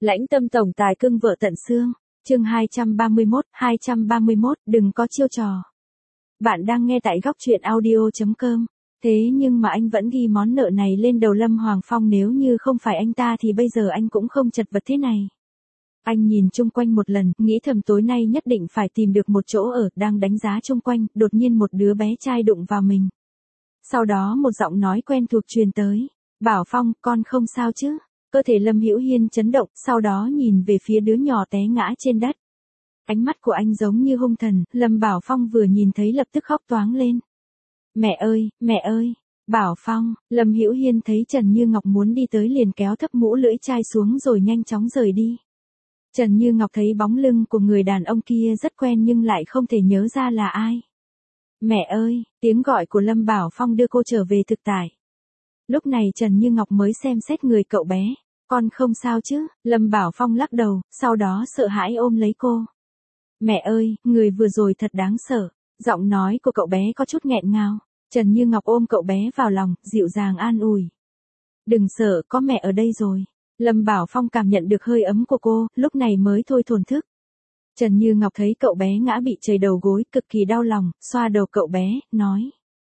Lãnh tâm tổng tài cưng vợ tận xương. Chương 231, đừng có chiêu trò. Bạn đang nghe tại góc truyện audio.com. Thế nhưng mà anh vẫn ghi món nợ này lên đầu Lâm Hoàng Phong, nếu như không phải anh ta thì bây giờ anh cũng không chật vật thế này. Anh nhìn chung quanh một lần, nghĩ thầm tối nay nhất định phải tìm được một chỗ ở, đang đánh giá chung quanh, đột nhiên một đứa bé trai đụng vào mình. Sau đó một giọng nói quen thuộc truyền tới. Bảo Phong, con không sao chứ? Cơ thể Lâm Hữu Hiên chấn động, sau đó nhìn về phía đứa nhỏ té ngã trên đất. Ánh mắt của anh giống như hung thần, Lâm Bảo Phong vừa nhìn thấy lập tức khóc toáng lên. Mẹ ơi, Bảo Phong, Lâm Hữu Hiên thấy Trần Như Ngọc muốn đi tới liền kéo thấp mũ lưỡi chai xuống rồi nhanh chóng rời đi. Trần Như Ngọc thấy bóng lưng của người đàn ông kia rất quen nhưng lại không thể nhớ ra là ai. Mẹ ơi, tiếng gọi của Lâm Bảo Phong đưa cô trở về thực tại. Lúc này Trần Như Ngọc mới xem xét người cậu bé. Con không sao chứ? Lâm Bảo Phong lắc đầu, sau đó sợ hãi ôm lấy cô. Mẹ ơi, người vừa rồi thật đáng sợ. Giọng nói của cậu bé có chút nghẹn ngào. Trần Như Ngọc ôm cậu bé vào lòng, dịu dàng an ủi. Đừng sợ, có mẹ ở đây rồi. Lâm Bảo Phong cảm nhận được hơi ấm của cô, lúc này mới thôi thổn thức. Trần Như Ngọc thấy cậu bé ngã bị chảy đầu gối, cực kỳ đau lòng, xoa đầu cậu bé, nói.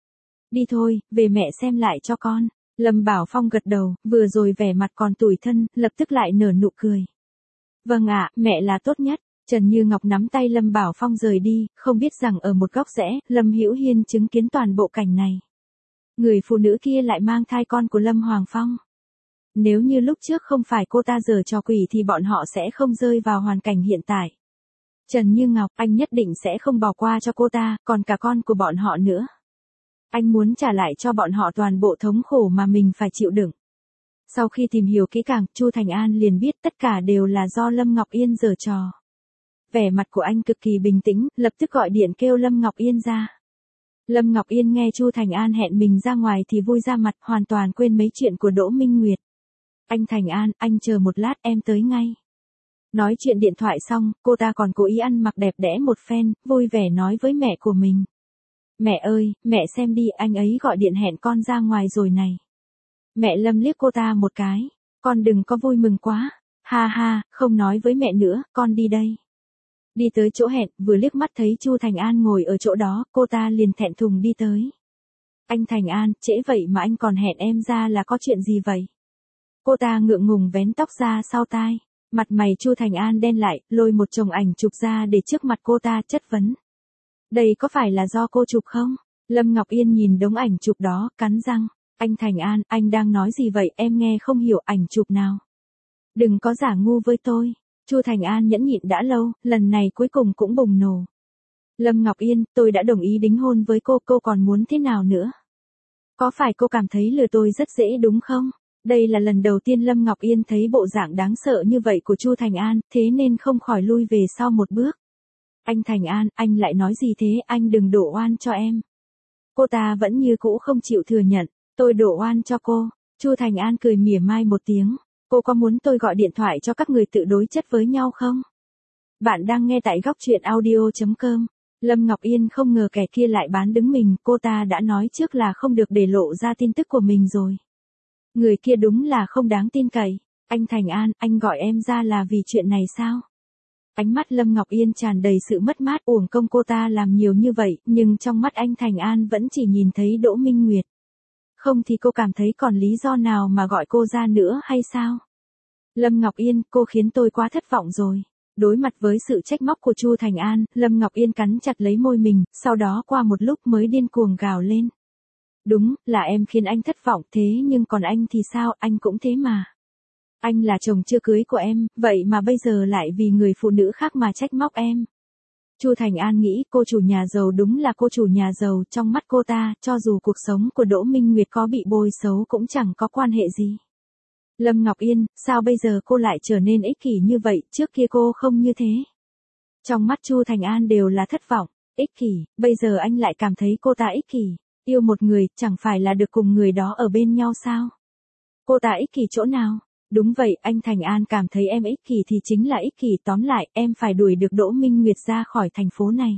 Đi thôi, về mẹ xem lại cho con. Lâm Bảo Phong gật đầu, vừa rồi vẻ mặt còn tủi thân, lập tức lại nở nụ cười. Vâng ạ, mẹ là tốt nhất. Trần Như Ngọc nắm tay Lâm Bảo Phong rời đi, không biết rằng ở một góc rẽ, Lâm Hữu Hiên chứng kiến toàn bộ cảnh này. Người phụ nữ kia lại mang thai con của Lâm Hoàng Phong. Nếu như lúc trước không phải cô ta giở trò quỷ thì bọn họ sẽ không rơi vào hoàn cảnh hiện tại. Trần Như Ngọc, anh nhất định sẽ không bỏ qua cho cô ta, còn cả con của bọn họ nữa. Anh muốn trả lại cho bọn họ toàn bộ thống khổ mà mình phải chịu đựng. Sau khi tìm hiểu kỹ càng, Chu Thành An liền biết tất cả đều là do Lâm Ngọc Yên giở trò. Vẻ mặt của anh cực kỳ bình tĩnh, lập tức gọi điện kêu Lâm Ngọc Yên ra. Lâm Ngọc Yên nghe Chu Thành An hẹn mình ra ngoài thì vui ra mặt, hoàn toàn quên mấy chuyện của Đỗ Minh Nguyệt. Anh Thành An, anh chờ một lát, em tới ngay. Nói chuyện điện thoại xong, cô ta còn cố ý ăn mặc đẹp đẽ một phen, vui vẻ nói với mẹ của mình. Mẹ ơi, mẹ xem đi, anh ấy gọi điện hẹn con ra ngoài rồi này. Mẹ Lâm liếc cô ta một cái. Con đừng có vui mừng quá. Ha ha, không nói với mẹ nữa, con đi đây. Đi tới chỗ hẹn, vừa liếc mắt thấy Chu Thành An ngồi ở chỗ đó, cô ta liền thẹn thùng đi tới. Anh Thành An, trễ vậy mà anh còn hẹn em ra là có chuyện gì vậy? Cô ta ngượng ngùng vén tóc ra sau tai. Mặt mày Chu Thành An đen lại, lôi một chồng ảnh chụp ra để trước mặt cô ta chất vấn. Đây có phải là do cô chụp không? Lâm Ngọc Yên nhìn đống ảnh chụp đó, cắn răng. Anh Thành An, anh đang nói gì vậy, em nghe không hiểu, ảnh chụp nào. Đừng có giả ngu với tôi. Chu Thành An nhẫn nhịn đã lâu, lần này cuối cùng cũng bùng nổ. Lâm Ngọc Yên, tôi đã đồng ý đính hôn với cô còn muốn thế nào nữa? Có phải cô cảm thấy lừa tôi rất dễ đúng không? Đây là lần đầu tiên Lâm Ngọc Yên thấy bộ dạng đáng sợ như vậy của Chu Thành An, thế nên không khỏi lui về sau một bước. Anh Thành An, anh lại nói gì thế, anh đừng đổ oan cho em. Cô ta vẫn như cũ không chịu thừa nhận, tôi đổ oan cho cô. Chu Thành An cười mỉa mai một tiếng. Cô có muốn tôi gọi điện thoại cho các người tự đối chất với nhau không? Bạn đang nghe tại góc truyện audio.com. Lâm Ngọc Yên không ngờ kẻ kia lại bán đứng mình, cô ta đã nói trước là không được để lộ ra tin tức của mình rồi. Người kia đúng là không đáng tin cậy. Anh Thành An, anh gọi em ra là vì chuyện này sao? Ánh mắt Lâm Ngọc Yên tràn đầy sự mất mát, uổng công cô ta làm nhiều như vậy, nhưng trong mắt anh Thành An vẫn chỉ nhìn thấy Đỗ Minh Nguyệt. Không thì cô cảm thấy còn lý do nào mà gọi cô ra nữa hay sao? Lâm Ngọc Yên, cô khiến tôi quá thất vọng rồi. Đối mặt với sự trách móc của Chu Thành An, Lâm Ngọc Yên cắn chặt lấy môi mình, sau đó qua một lúc mới điên cuồng gào lên. Đúng, là em khiến anh thất vọng, thế nhưng còn anh thì sao, anh cũng thế mà. Anh là chồng chưa cưới của em, vậy mà bây giờ lại vì người phụ nữ khác mà trách móc em. Chu Thành An nghĩ cô chủ nhà giàu đúng là cô chủ nhà giàu, trong mắt cô ta, cho dù cuộc sống của Đỗ Minh Nguyệt có bị bôi xấu cũng chẳng có quan hệ gì. Lâm Ngọc Yên, sao bây giờ cô lại trở nên ích kỷ như vậy, trước kia cô không như thế. Trong mắt Chu Thành An đều là thất vọng, ích kỷ, bây giờ anh lại cảm thấy cô ta ích kỷ. Yêu một người, chẳng phải là được cùng người đó ở bên nhau sao? Cô ta ích kỷ chỗ nào? Đúng vậy, anh Thành An cảm thấy em ích kỷ thì chính là ích kỷ, tóm lại, em phải đuổi được Đỗ Minh Nguyệt ra khỏi thành phố này.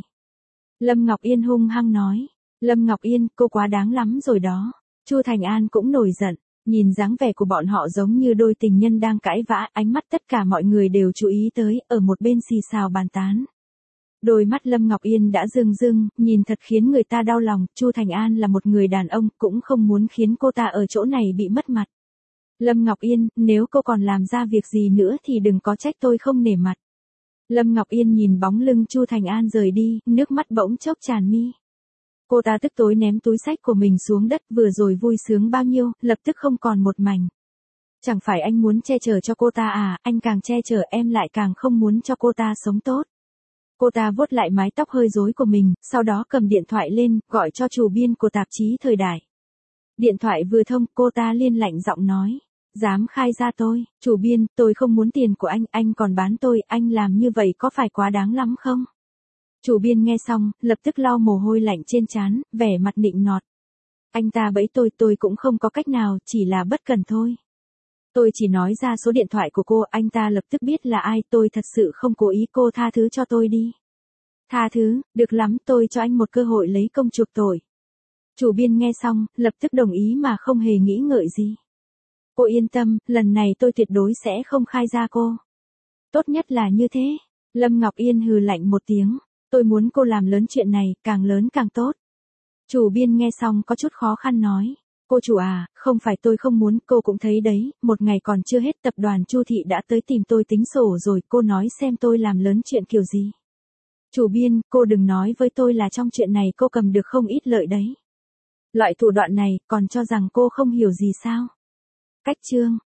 Lâm Ngọc Yên hung hăng nói. Lâm Ngọc Yên, cô quá đáng lắm rồi đó. Chu Thành An cũng nổi giận. Nhìn dáng vẻ của bọn họ giống như đôi tình nhân đang cãi vã, ánh mắt tất cả mọi người đều chú ý tới, ở một bên xì xào bàn tán. Đôi mắt Lâm Ngọc Yên đã rưng rưng, nhìn thật khiến người ta đau lòng, Chu Thành An là một người đàn ông, cũng không muốn khiến cô ta ở chỗ này bị mất mặt. Lâm Ngọc Yên, nếu cô còn làm ra việc gì nữa thì đừng có trách tôi không nể mặt. Lâm Ngọc Yên nhìn bóng lưng Chu Thành An rời đi, nước mắt bỗng chốc tràn mi. Cô ta tức tối ném túi xách của mình xuống đất, vừa rồi vui sướng bao nhiêu, lập tức không còn một mảnh. Chẳng phải anh muốn che chở cho cô ta à, anh càng che chở em lại càng không muốn cho cô ta sống tốt. Cô ta vuốt lại mái tóc hơi rối của mình, sau đó cầm điện thoại lên, gọi cho chủ biên của tạp chí Thời Đại. Điện thoại vừa thông, cô ta liên lạnh giọng nói. Dám khai ra tôi, chủ biên, tôi không muốn tiền của anh còn bán tôi, anh làm như vậy có phải quá đáng lắm không? Chủ biên nghe xong, lập tức lau mồ hôi lạnh trên trán, vẻ mặt nịnh nọt. Anh ta bẫy tôi cũng không có cách nào, chỉ là bất cẩn thôi. Tôi chỉ nói ra số điện thoại của cô, anh ta lập tức biết là ai, tôi thật sự không cố ý, cô tha thứ cho tôi đi. Tha thứ, được lắm, tôi cho anh một cơ hội lấy công chuộc tội. Chủ biên nghe xong, lập tức đồng ý mà không hề nghĩ ngợi gì. Cô yên tâm, lần này tôi tuyệt đối sẽ không khai ra cô. Tốt nhất là như thế. Lâm Ngọc Yên hừ lạnh một tiếng. Tôi muốn cô làm lớn chuyện này, càng lớn càng tốt. Chủ biên nghe xong có chút khó khăn nói. Cô chủ à, không phải tôi không muốn, cô cũng thấy đấy, một ngày còn chưa hết tập đoàn Chu Thị đã tới tìm tôi tính sổ rồi, cô nói xem tôi làm lớn chuyện kiểu gì. Chủ biên, cô đừng nói với tôi là trong chuyện này cô cầm được không ít lợi đấy. Loại thủ đoạn này, còn cho rằng cô không hiểu gì sao? Cách chương